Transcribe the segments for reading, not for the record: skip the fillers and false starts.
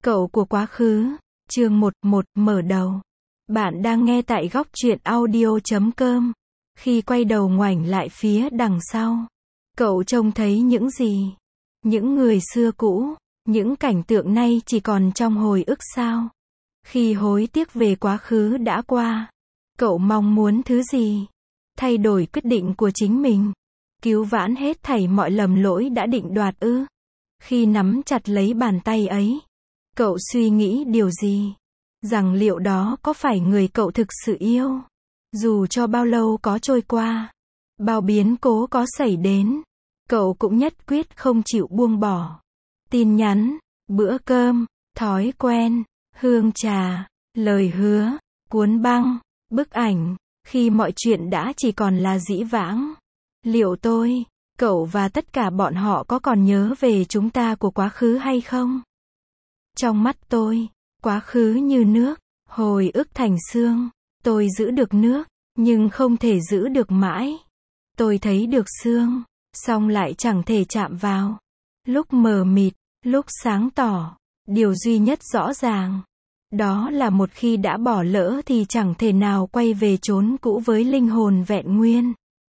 Cậu của quá khứ, chương 11, mở đầu. Bạn đang nghe tại góc truyện audio.com. Khi quay đầu ngoảnh lại phía đằng sau, cậu trông thấy những gì? Những người xưa cũ, những cảnh tượng nay chỉ còn trong hồi ức sao? Khi hối tiếc về quá khứ đã qua, cậu mong muốn thứ gì? Thay đổi quyết định của chính mình? Cứu vãn hết thảy mọi lầm lỗi đã định đoạt ư? Khi nắm chặt lấy bàn tay ấy, cậu suy nghĩ điều gì? Rằng liệu đó có phải người cậu thực sự yêu? Dù cho bao lâu có trôi qua, bao biến cố có xảy đến, cậu cũng nhất quyết không chịu buông bỏ. Tin nhắn, bữa cơm, thói quen, hương trà, lời hứa, cuốn băng, bức ảnh, khi mọi chuyện đã chỉ còn là dĩ vãng. Liệu tôi, cậu và tất cả bọn họ có còn nhớ về chúng ta của quá khứ hay không? Trong mắt tôi, quá khứ như nước, hồi ức thành xương. Tôi giữ được nước, nhưng không thể giữ được mãi. Tôi thấy được xương, song lại chẳng thể chạm vào. Lúc mờ mịt, lúc sáng tỏ, điều duy nhất rõ ràng, đó là một khi đã bỏ lỡ thì chẳng thể nào quay về chốn cũ với linh hồn vẹn nguyên.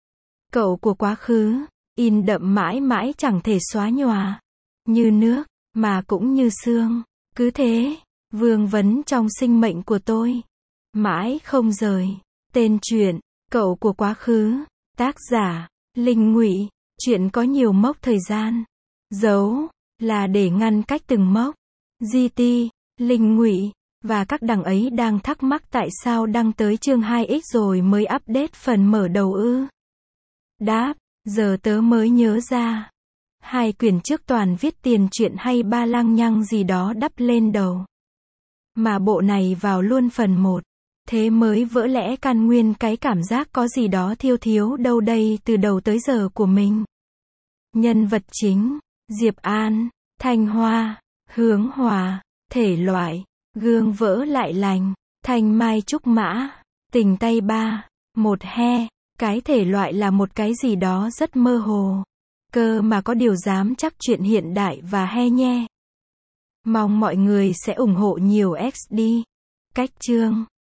Cậu của quá khứ, in đậm mãi mãi chẳng thể xóa nhòa. Như nước, mà cũng như xương. Cứ thế, vương vấn trong sinh mệnh của tôi. Mãi không rời. Tên truyện, cậu của quá khứ. Tác giả, Linh Ngụy. Chuyện có nhiều mốc thời gian. Dấu, là để ngăn cách từng mốc. GT, Linh Ngụy. Và các đằng ấy đang thắc mắc tại sao đăng tới chương 2X rồi mới update phần mở đầu ư? Đáp, giờ tớ mới nhớ ra. 2 quyển trước toàn viết tiền truyện hay ba lăng nhăng gì đó đắp lên đầu. Mà bộ này vào luôn phần 1. Thế mới vỡ lẽ căn nguyên cái cảm giác có gì đó thiếu thiếu đâu đây từ đầu tới giờ của mình. Nhân vật chính, Diệp An, Thanh Hoa, Hướng Hòa, thể loại, gương vỡ lại lành, thanh mai trúc mã, tình tay ba, một he, cái thể loại là một cái gì đó rất mơ hồ. Cơ mà có điều dám chắc chuyện hiện đại và he nhé. Mong mọi người sẽ ủng hộ nhiều XD. Cách chương